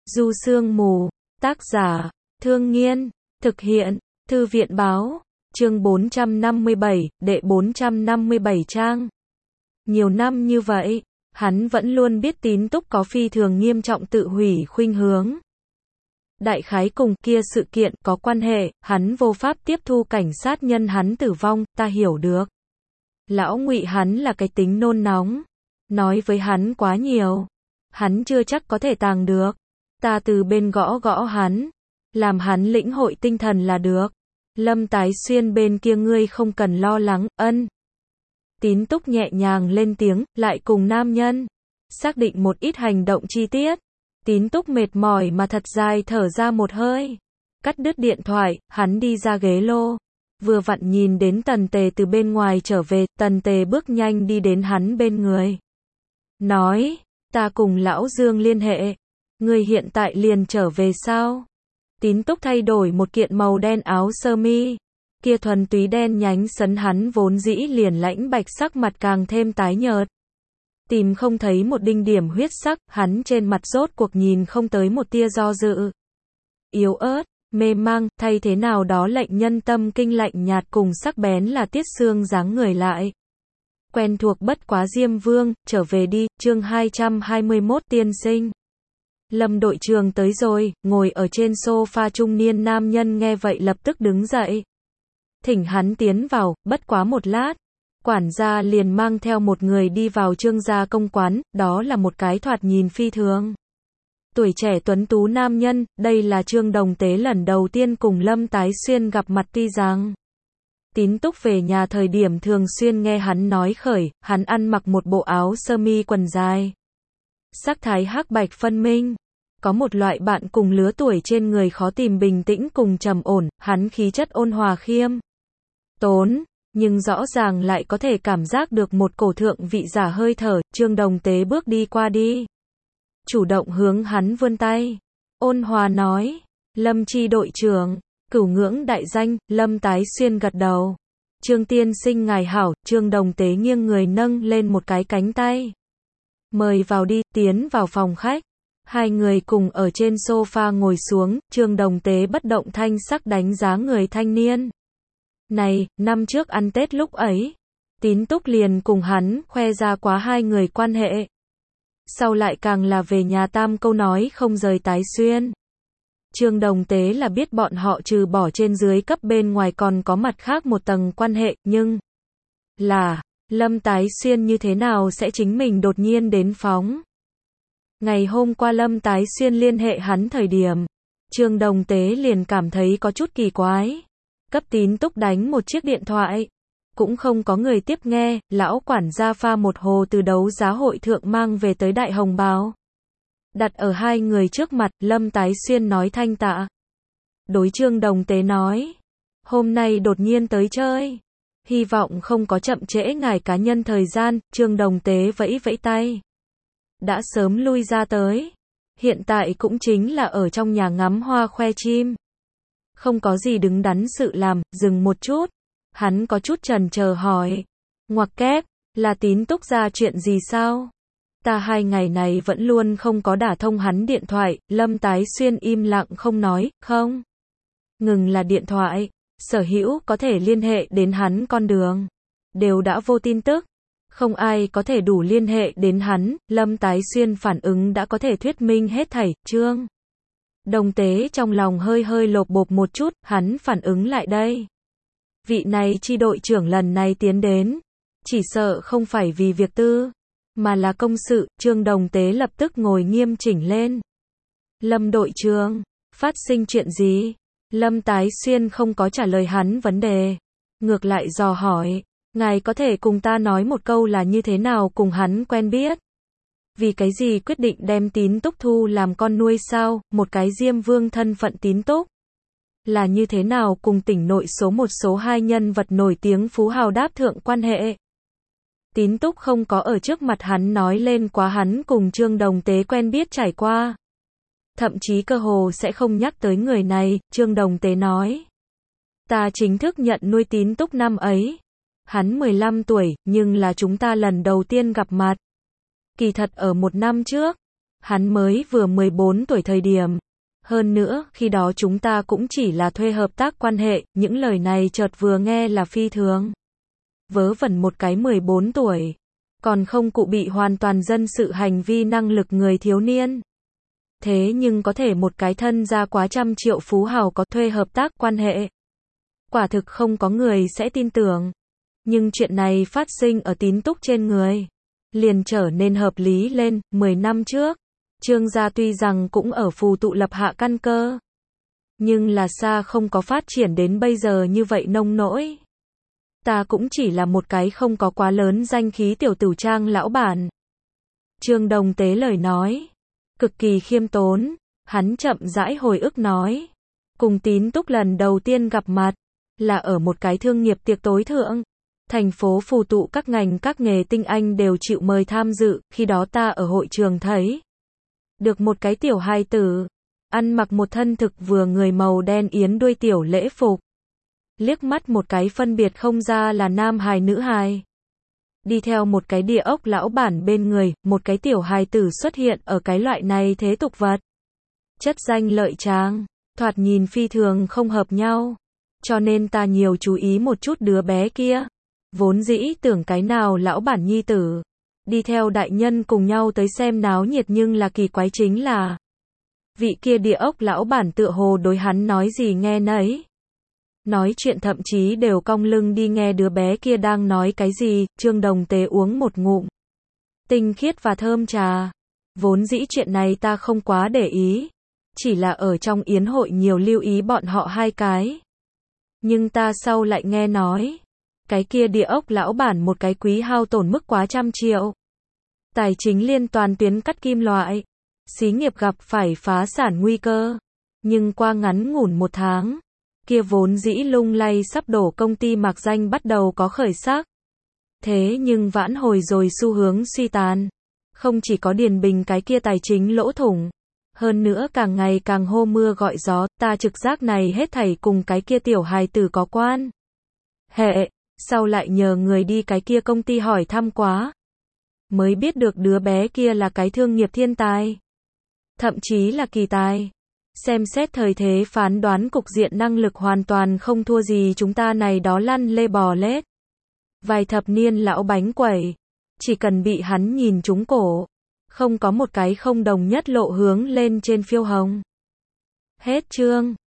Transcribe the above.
Du Sương Mù, tác giả, Thương Nghiên, thực hiện, Thư viện Báo, chương 457, đệ 457 trang. Nhiều năm như vậy, hắn vẫn luôn biết Tín Túc có phi thường nghiêm trọng tự hủy khuynh hướng. Đại khái cùng kia sự kiện có quan hệ, hắn vô pháp tiếp thu cảnh sát nhân hắn tử vong, ta hiểu được. Lão Ngụy hắn là cái tính nôn nóng, nói với hắn quá nhiều, hắn chưa chắc có thể tàng được. Ta từ bên gõ gõ hắn, làm hắn lĩnh hội tinh thần là được. Lâm Tái Xuyên bên kia ngươi không cần lo lắng, ân. Tín Túc nhẹ nhàng lên tiếng, lại cùng nam nhân xác định một ít hành động chi tiết. Tín Túc mệt mỏi mà thật dài thở ra một hơi. Cắt đứt điện thoại, hắn đi ra ghế lô. Vừa vặn nhìn đến Tần Tề từ bên ngoài trở về, Tần Tề bước nhanh đi đến hắn bên người. Nói, ta cùng Lão Dương liên hệ. Ngươi hiện tại liền trở về sao? Tín Túc thay đổi một kiện màu đen áo sơ mi. Kia thuần túy đen nhánh sấn hắn vốn dĩ liền lãnh bạch sắc mặt càng thêm tái nhợt. Tìm không thấy một đinh điểm huyết sắc, hắn trên mặt rốt cuộc nhìn không tới một tia do dự. Yếu ớt, mê mang, thay thế nào đó lệnh nhân tâm kinh lạnh nhạt cùng sắc bén là Tiết Sương dáng người lại. Quen thuộc bất quá Diêm Vương, trở về đi, chương 221 tiên sinh. Lâm đội trưởng tới rồi, ngồi ở trên sofa trung niên nam nhân nghe vậy lập tức đứng dậy. Thỉnh hắn tiến vào, bất quá một lát. Quản gia liền mang theo một người đi vào Trương gia công quán, đó là một cái thoạt nhìn phi thường. Tuổi trẻ tuấn tú nam nhân, đây là Trương Đồng Tế lần đầu tiên cùng Lâm Tái Xuyên gặp mặt tuy rằng. Tín Túc về nhà thời điểm thường xuyên nghe hắn nói khởi, hắn ăn mặc một bộ áo sơ mi quần dài. Sắc thái hắc bạch phân minh. Có một loại bạn cùng lứa tuổi trên người khó tìm bình tĩnh cùng trầm ổn, hắn khí chất ôn hòa khiêm tốn, nhưng rõ ràng lại có thể cảm giác được một cổ thượng vị giả hơi thở. Trương Đồng Tế bước đi qua đi, chủ động hướng hắn vươn tay, ôn hòa nói, Lâm Chi đội trưởng, cửu ngưỡng đại danh. Lâm Tái Xuyên gật đầu, Trương tiên sinh ngài hảo. Trương Đồng Tế nghiêng người nâng lên một cái cánh tay, mời vào đi. Tiến vào phòng khách, hai người cùng ở trên sofa ngồi xuống. Trương Đồng Tế bất động thanh sắc đánh giá người thanh niên này. Năm trước ăn Tết lúc ấy, Tín Túc liền cùng hắn khoe ra quá hai người quan hệ. Sau lại càng là về nhà tam câu nói không rời Tái Xuyên. Trương Đồng Tế là biết bọn họ trừ bỏ trên dưới cấp bên ngoài còn có mặt khác một tầng quan hệ, nhưng là Lâm Tái Xuyên như thế nào sẽ chính mình đột nhiên đến phóng. Ngày hôm qua Lâm Tái Xuyên liên hệ hắn thời điểm, Trương Đồng Tế liền cảm thấy có chút kỳ quái. Cấp Tín Túc đánh một chiếc điện thoại, cũng không có người tiếp nghe. Lão quản gia pha một hồ từ đấu giá hội thượng mang về tới đại hồng bào, đặt ở hai người trước mặt. Lâm Tái Xuyên nói thanh tạ, đối Trương Đồng Tế nói, hôm nay đột nhiên tới chơi, hy vọng không có chậm trễ ngài cá nhân thời gian. Trương Đồng Tế vẫy vẫy tay, đã sớm lui ra tới, hiện tại cũng chính là ở trong nhà ngắm hoa khoe chim, không có gì đứng đắn sự làm. Dừng một chút, hắn có chút chần chờ hỏi, ngoặc kép, là Tín Túc ra chuyện gì sao? Ta hai ngày này vẫn luôn không có đả thông hắn điện thoại. Lâm Tái Xuyên im lặng không nói, không ngừng là điện thoại, sở hữu có thể liên hệ đến hắn con đường đều đã vô tin tức, không ai có thể đủ liên hệ đến hắn. Lâm Tái Xuyên phản ứng đã có thể thuyết minh hết thảy. Trương Đồng Tế trong lòng hơi hơi lột bột một chút, hắn phản ứng lại đây. Vị này chi đội trưởng lần này tiến đến, chỉ sợ không phải vì việc tư, mà là công sự. Trương Đồng Tế lập tức ngồi nghiêm chỉnh lên. Lâm đội trưởng, phát sinh chuyện gì? Lâm Tái Xuyên không có trả lời hắn vấn đề, ngược lại dò hỏi, ngài có thể cùng ta nói một câu là như thế nào cùng hắn quen biết? Vì cái gì quyết định đem Tín Túc thu làm con nuôi sao? Một cái Diêm Vương thân phận Tín Túc là như thế nào cùng tỉnh nội số một số hai nhân vật nổi tiếng phú hào đáp thượng quan hệ? Tín Túc không có ở trước mặt hắn nói lên quá hắn cùng Trương Đồng Tế quen biết trải qua, thậm chí cơ hồ sẽ không nhắc tới người này. Trương Đồng Tế nói, ta chính thức nhận nuôi Tín Túc năm ấy, hắn 15 tuổi, nhưng là chúng ta lần đầu tiên gặp mặt kỳ thật ở một năm trước. Hắn mới vừa 14 tuổi thời điểm. Hơn nữa, khi đó chúng ta cũng chỉ là thuê hợp tác quan hệ, những lời này chợt vừa nghe là phi thường. Vớ vẩn một cái 14 tuổi. Còn không cụ bị hoàn toàn dân sự hành vi năng lực người thiếu niên. Thế nhưng có thể một cái thân gia quá trăm triệu phú hào có thuê hợp tác quan hệ. Quả thực không có người sẽ tin tưởng. Nhưng chuyện này phát sinh ở Tín Túc trên người. Liền trở nên hợp lý lên, 10 năm trước. Trương gia tuy rằng cũng ở phù tụ lập hạ căn cơ. Nhưng là xa không có phát triển đến bây giờ như vậy nông nỗi. Ta cũng chỉ là một cái không có quá lớn danh khí tiểu tử trang lão bản. Trương Đồng Tế lời nói. Cực kỳ khiêm tốn. Hắn chậm rãi hồi ức nói. Cùng Tín Túc lần đầu tiên gặp mặt. Là ở một cái thương nghiệp tiệc tối thượng. Thành phố phù tụ các ngành các nghề tinh anh đều chịu mời tham dự. Khi đó ta ở hội trường thấy. Được một cái tiểu hài tử. Ăn mặc một thân thực vừa người màu đen yến đuôi tiểu lễ phục. Liếc mắt một cái phân biệt không ra là nam hài nữ hài. Đi theo một cái địa ốc lão bản bên người, một cái tiểu hài tử xuất hiện ở cái loại này thế tục vật. Chất danh lợi tráng, thoạt nhìn phi thường không hợp nhau. Cho nên ta nhiều chú ý một chút đứa bé kia. Vốn dĩ tưởng cái nào lão bản nhi tử. Đi theo đại nhân cùng nhau tới xem náo nhiệt nhưng là kỳ quái chính là. Vị kia địa ốc lão bản tựa hồ đối hắn nói gì nghe nấy. Nói chuyện thậm chí đều cong lưng đi nghe đứa bé kia đang nói cái gì. Trương Đồng Tế uống một ngụm tinh khiết và thơm trà. Vốn dĩ chuyện này ta không quá để ý. Chỉ là ở trong yến hội nhiều lưu ý bọn họ hai cái. Nhưng ta sau lại nghe nói. Cái kia địa ốc lão bản một cái quý hao tổn mức quá trăm triệu. Tài chính liên toàn tuyến cắt kim loại. Xí nghiệp gặp phải phá sản nguy cơ. Nhưng qua ngắn ngủn một tháng. Kia vốn dĩ lung lay sắp đổ công ty mạc danh bắt đầu có khởi sắc. Thế nhưng vãn hồi rồi xu hướng suy tàn. Không chỉ có Điền Bình cái kia tài chính lỗ thủng. Hơn nữa càng ngày càng hô mưa gọi gió. Ta trực giác này hết thảy cùng cái kia tiểu hài tử có quan hệ. Sau lại nhờ người đi cái kia công ty hỏi thăm quá. Mới biết được đứa bé kia là cái thương nghiệp thiên tài. Thậm chí là kỳ tài. Xem xét thời thế phán đoán cục diện năng lực hoàn toàn không thua gì chúng ta này đó lăn lê bò lết. Vài thập niên lão bánh quẩy. Chỉ cần bị hắn nhìn trúng cổ. Không có một cái không đồng nhất lộ hướng lên trên phiêu hồng. Hết chương.